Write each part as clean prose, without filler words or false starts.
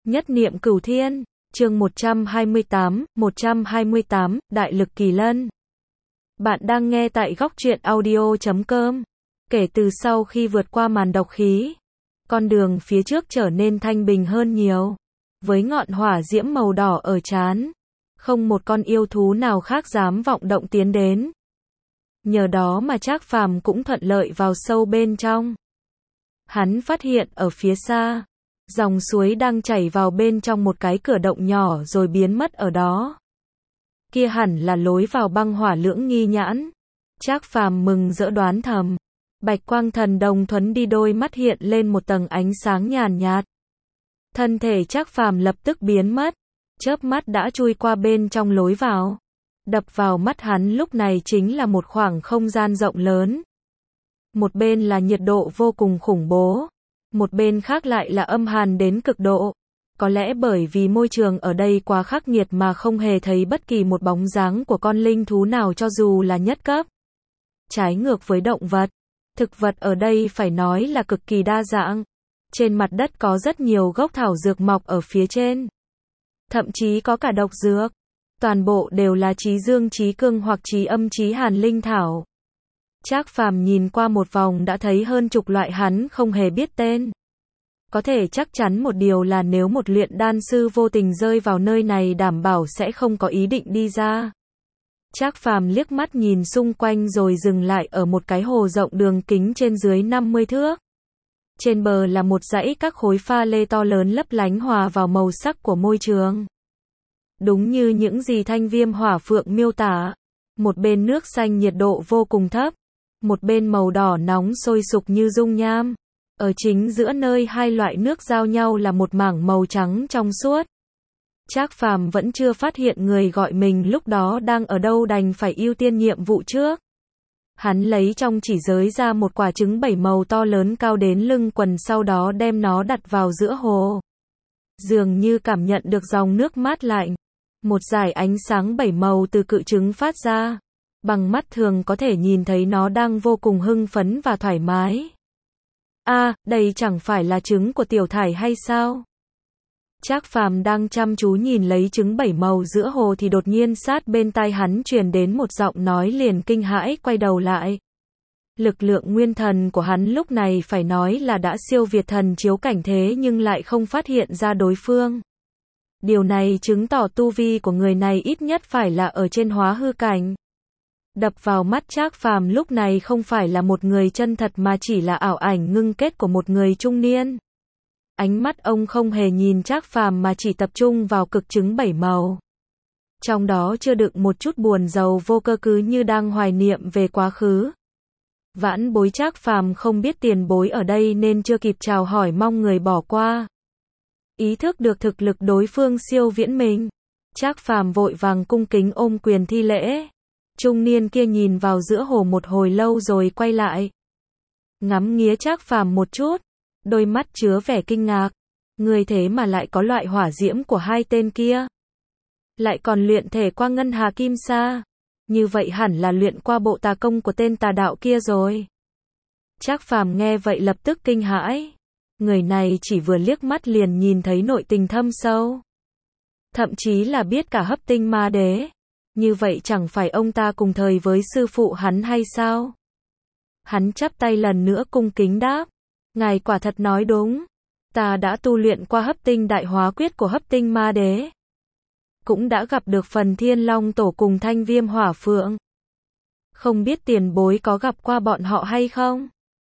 Nhất niệm cửu thiên, chương 128, Đại lực kỳ lân. Bạn đang nghe tại góc truyện audio.com. Kể từ sau khi vượt qua màn độc khí, con đường phía trước trở nên thanh bình hơn nhiều. Với ngọn hỏa diễm màu đỏ ở trán, không một con yêu thú nào khác dám vọng động tiến đến. Nhờ đó mà Trác Phàm cũng thuận lợi vào sâu bên trong. Hắn phát hiện ở phía xa, dòng suối đang chảy vào bên trong một cái cửa động nhỏ rồi biến mất ở đó. Kia hẳn là lối vào băng hỏa lưỡng nghi nhãn. Trác Phàm mừng rỡ đoán thầm. Bạch quang thần đồng thuấn đi, đôi mắt hiện lên một tầng ánh sáng nhàn nhạt. Thân thể Trác Phàm lập tức biến mất, chớp mắt đã chui qua bên trong lối vào. Đập vào mắt hắn lúc này chính là một khoảng không gian rộng lớn. Một bên là nhiệt độ vô cùng khủng bố, một bên khác lại là âm hàn đến cực độ. Có lẽ bởi vì môi trường ở đây quá khắc nghiệt mà không hề thấy bất kỳ một bóng dáng của con linh thú nào cho dù là nhất cấp. Trái ngược với động vật, thực vật ở đây phải nói là cực kỳ đa dạng. Trên mặt đất có rất nhiều gốc thảo dược mọc ở phía trên. Thậm chí có cả độc dược. Toàn bộ đều là chí dương chí cương hoặc chí âm chí hàn linh thảo. Trác Phàm nhìn qua một vòng đã thấy hơn chục loại hắn không hề biết tên. Có thể chắc chắn một điều là nếu một luyện đan sư vô tình rơi vào nơi này đảm bảo sẽ không có ý định đi ra. Trác Phàm liếc mắt nhìn xung quanh rồi dừng lại ở một cái hồ rộng đường kính trên dưới 50 thước. Trên bờ là một dãy các khối pha lê to lớn lấp lánh hòa vào màu sắc của môi trường. Đúng như những gì Thanh Viêm Hỏa Phượng miêu tả. Một bên nước xanh nhiệt độ vô cùng thấp, một bên màu đỏ nóng sôi sục như dung nham. Ở chính giữa nơi hai loại nước giao nhau là một mảng màu trắng trong suốt. Trác Phàm vẫn chưa phát hiện người gọi mình lúc đó đang ở đâu, đành phải ưu tiên nhiệm vụ trước. Hắn lấy trong chỉ giới ra một quả trứng 7 màu to lớn cao đến lưng quần, sau đó đem nó đặt vào giữa hồ. Dường như cảm nhận được dòng nước mát lạnh. Một dải ánh sáng 7 màu từ cự trứng phát ra. Bằng mắt thường có thể nhìn thấy nó đang vô cùng hưng phấn và thoải mái. Đây chẳng phải là trứng của Tiểu Thải hay sao? Trác Phàm đang chăm chú nhìn lấy trứng 7 màu giữa hồ thì đột nhiên sát bên tai hắn truyền đến một giọng nói, liền kinh hãi quay đầu lại. Lực lượng nguyên thần của hắn lúc này phải nói là đã siêu việt thần chiếu cảnh, thế nhưng lại không phát hiện ra đối phương. Điều này chứng tỏ tu vi của người này ít nhất phải là ở trên hóa hư cảnh. Đập vào mắt Trác Phàm lúc này không phải là một người chân thật mà chỉ là ảo ảnh ngưng kết của một người trung niên. Ánh mắt ông không hề nhìn Trác Phàm mà chỉ tập trung vào cực trứng 7 màu. Trong đó chưa đựng một chút buồn rầu vô cơ, cứ như đang hoài niệm về quá khứ. Vãn bối Trác Phàm không biết tiền bối ở đây nên chưa kịp chào hỏi, mong người bỏ qua. Ý thức được thực lực đối phương siêu viễn mình, Trác Phàm vội vàng cung kính ôm quyền thi lễ. Trung niên kia nhìn vào giữa hồ một hồi lâu rồi quay lại. Ngắm nghía Trác Phàm một chút, đôi mắt chứa vẻ kinh ngạc. Người thế mà lại có loại hỏa diễm của hai tên kia. Lại còn luyện thể qua ngân hà kim sa. Như vậy hẳn là luyện qua bộ tà công của tên tà đạo kia rồi. Trác Phàm nghe vậy lập tức kinh hãi. Người này chỉ vừa liếc mắt liền nhìn thấy nội tình thâm sâu. Thậm chí là biết cả Hấp Tinh Ma Đế. Như vậy chẳng phải ông ta cùng thời với sư phụ hắn hay sao? Hắn chắp tay lần nữa cung kính đáp. Ngài quả thật nói đúng. Ta đã tu luyện qua Hấp Tinh Đại Hóa Quyết của Hấp Tinh Ma Đế. Cũng đã gặp được phần Thiên Long Tổ cùng Thanh Viêm Hỏa Phượng. Không biết tiền bối có gặp qua bọn họ hay không?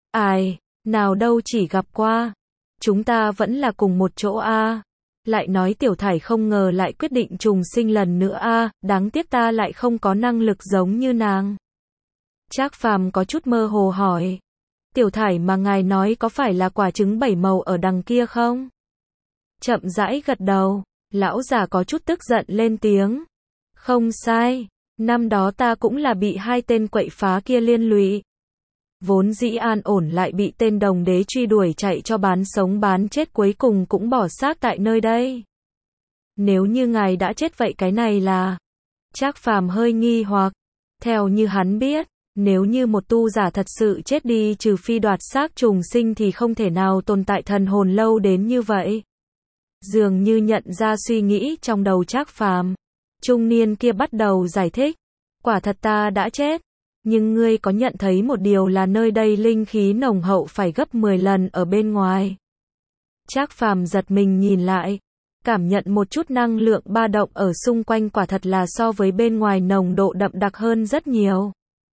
Nào đâu, chỉ gặp qua. Chúng ta vẫn là cùng một chỗ a. Lại nói Tiểu Thải không ngờ lại quyết định trùng sinh lần nữa a, đáng tiếc ta lại không có năng lực giống như nàng. Trác Phàm có chút mơ hồ hỏi. Tiểu Thải mà ngài nói có phải là quả trứng 7 màu ở đằng kia không? Chậm rãi gật đầu, lão già có chút tức giận lên tiếng. Không sai, năm đó ta cũng là bị hai tên quậy phá kia liên lụy. Vốn dĩ an ổn lại bị tên đồng đế truy đuổi chạy cho bán sống bán chết, cuối cùng cũng bỏ xác tại nơi đây. Nếu như ngài đã chết vậy cái này là... Trác Phàm hơi nghi hoặc. Theo như hắn biết, nếu như một tu giả thật sự chết đi trừ phi đoạt xác trùng sinh thì không thể nào tồn tại thần hồn lâu đến như vậy. Dường như nhận ra suy nghĩ trong đầu Trác Phàm, trung niên kia bắt đầu giải thích. Quả thật ta đã chết. Nhưng ngươi có nhận thấy một điều là nơi đây linh khí nồng hậu phải gấp 10 lần ở bên ngoài. Trác Phàm giật mình nhìn lại. Cảm nhận một chút năng lượng ba động ở xung quanh, quả thật là so với bên ngoài nồng độ đậm đặc hơn rất nhiều.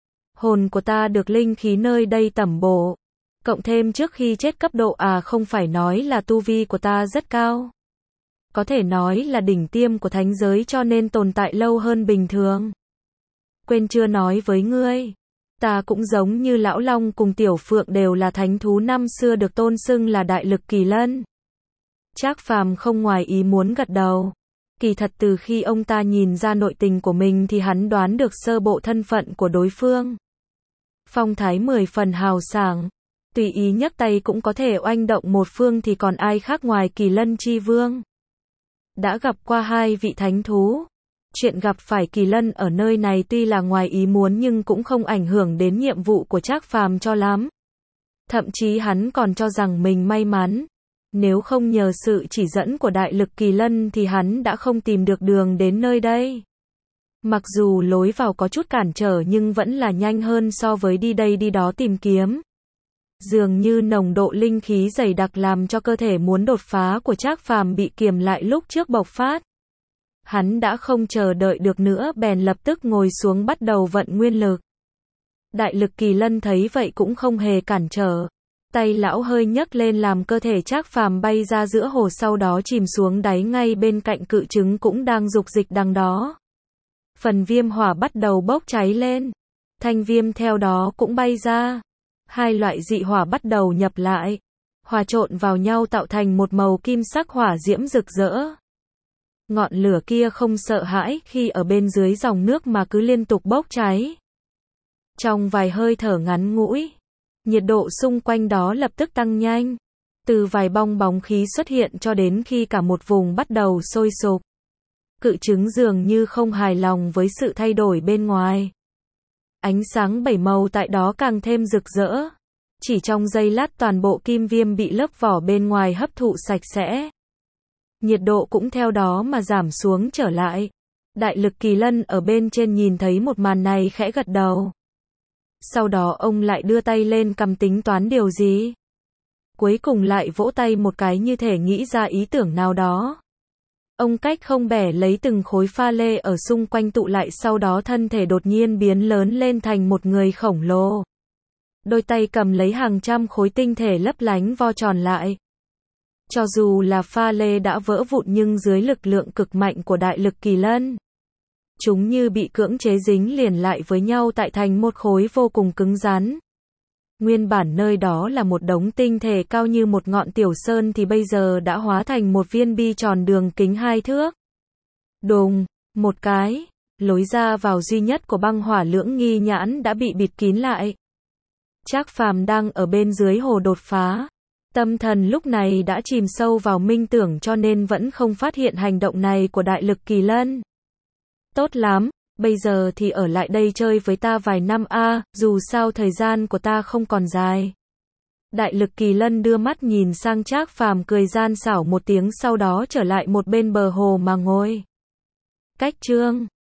Hồn của ta được linh khí nơi đây tẩm bổ. Cộng thêm trước khi chết cấp độ không phải nói là tu vi của ta rất cao. Có thể nói là đỉnh tiêm của thánh giới cho nên tồn tại lâu hơn bình thường. Quên chưa nói với ngươi. Ta cũng giống như Lão Long cùng Tiểu Phượng đều là thánh thú năm xưa được tôn xưng là đại lực kỳ lân. Trác Phàm không ngoài ý muốn gật đầu. Kỳ thật từ khi ông ta nhìn ra nội tình của mình thì hắn đoán được sơ bộ thân phận của đối phương. Phong thái 10 phần hào sảng. Tùy ý nhấc tay cũng có thể oanh động một phương thì còn ai khác ngoài Kỳ Lân Chi Vương. Đã gặp qua 2 vị thánh thú. Chuyện gặp phải Kỳ Lân ở nơi này tuy là ngoài ý muốn nhưng cũng không ảnh hưởng đến nhiệm vụ của Trác Phàm cho lắm. Thậm chí hắn còn cho rằng mình may mắn. Nếu không nhờ sự chỉ dẫn của đại lực Kỳ Lân thì hắn đã không tìm được đường đến nơi đây. Mặc dù lối vào có chút cản trở nhưng vẫn là nhanh hơn so với đi đây đi đó tìm kiếm. Dường như nồng độ linh khí dày đặc làm cho cơ thể muốn đột phá của Trác Phàm bị kiềm lại lúc trước bộc phát. Hắn đã không chờ đợi được nữa bèn lập tức ngồi xuống bắt đầu vận nguyên lực. Đại lực Kỳ Lân thấy vậy cũng không hề cản trở. Tay lão hơi nhấc lên làm cơ thể Trác Phàm bay ra giữa hồ, sau đó chìm xuống đáy ngay bên cạnh cự trứng cũng đang dục dịch đằng đó. Phần viêm hỏa bắt đầu bốc cháy lên. Thanh viêm theo đó cũng bay ra. 2 loại dị hỏa bắt đầu nhập lại. Hòa trộn vào nhau tạo thành một màu kim sắc hỏa diễm rực rỡ. Ngọn lửa kia không sợ hãi khi ở bên dưới dòng nước mà cứ liên tục bốc cháy. Trong vài hơi thở ngắn ngủi, nhiệt độ xung quanh đó lập tức tăng nhanh. Từ vài bong bóng khí xuất hiện cho đến khi cả một vùng bắt đầu sôi sục. Cự trứng dường như không hài lòng với sự thay đổi bên ngoài. Ánh sáng 7 màu tại đó càng thêm rực rỡ. Chỉ trong giây lát toàn bộ kim viêm bị lớp vỏ bên ngoài hấp thụ sạch sẽ. Nhiệt độ cũng theo đó mà giảm xuống trở lại. Đại lực Kỳ Lân ở bên trên nhìn thấy một màn này khẽ gật đầu. Sau đó ông lại đưa tay lên cầm tính toán điều gì. Cuối cùng lại vỗ tay một cái như thể nghĩ ra ý tưởng nào đó. Ông cách không bẻ lấy từng khối pha lê ở xung quanh tụ lại, sau đó thân thể đột nhiên biến lớn lên thành một người khổng lồ. Đôi tay cầm lấy hàng trăm khối tinh thể lấp lánh vo tròn lại. Cho dù là pha lê đã vỡ vụn nhưng dưới lực lượng cực mạnh của đại lực Kỳ Lân, chúng như bị cưỡng chế dính liền lại với nhau tạo thành một khối vô cùng cứng rắn. Nguyên bản nơi đó là một đống tinh thể cao như một ngọn tiểu sơn thì bây giờ đã hóa thành một viên bi tròn đường kính 2 thước. Đùng, một cái, lối ra vào duy nhất của băng hỏa lưỡng nghi nhãn đã bị bịt kín lại. Trác Phàm đang ở bên dưới hồ đột phá. Tâm thần lúc này đã chìm sâu vào minh tưởng cho nên vẫn không phát hiện hành động này của đại lực Kỳ Lân. Tốt lắm, bây giờ thì ở lại đây chơi với ta vài năm dù sao thời gian của ta không còn dài. Đại lực Kỳ Lân đưa mắt nhìn sang Trác Phàm cười gian xảo một tiếng, sau đó trở lại một bên bờ hồ mà ngồi. Cách chương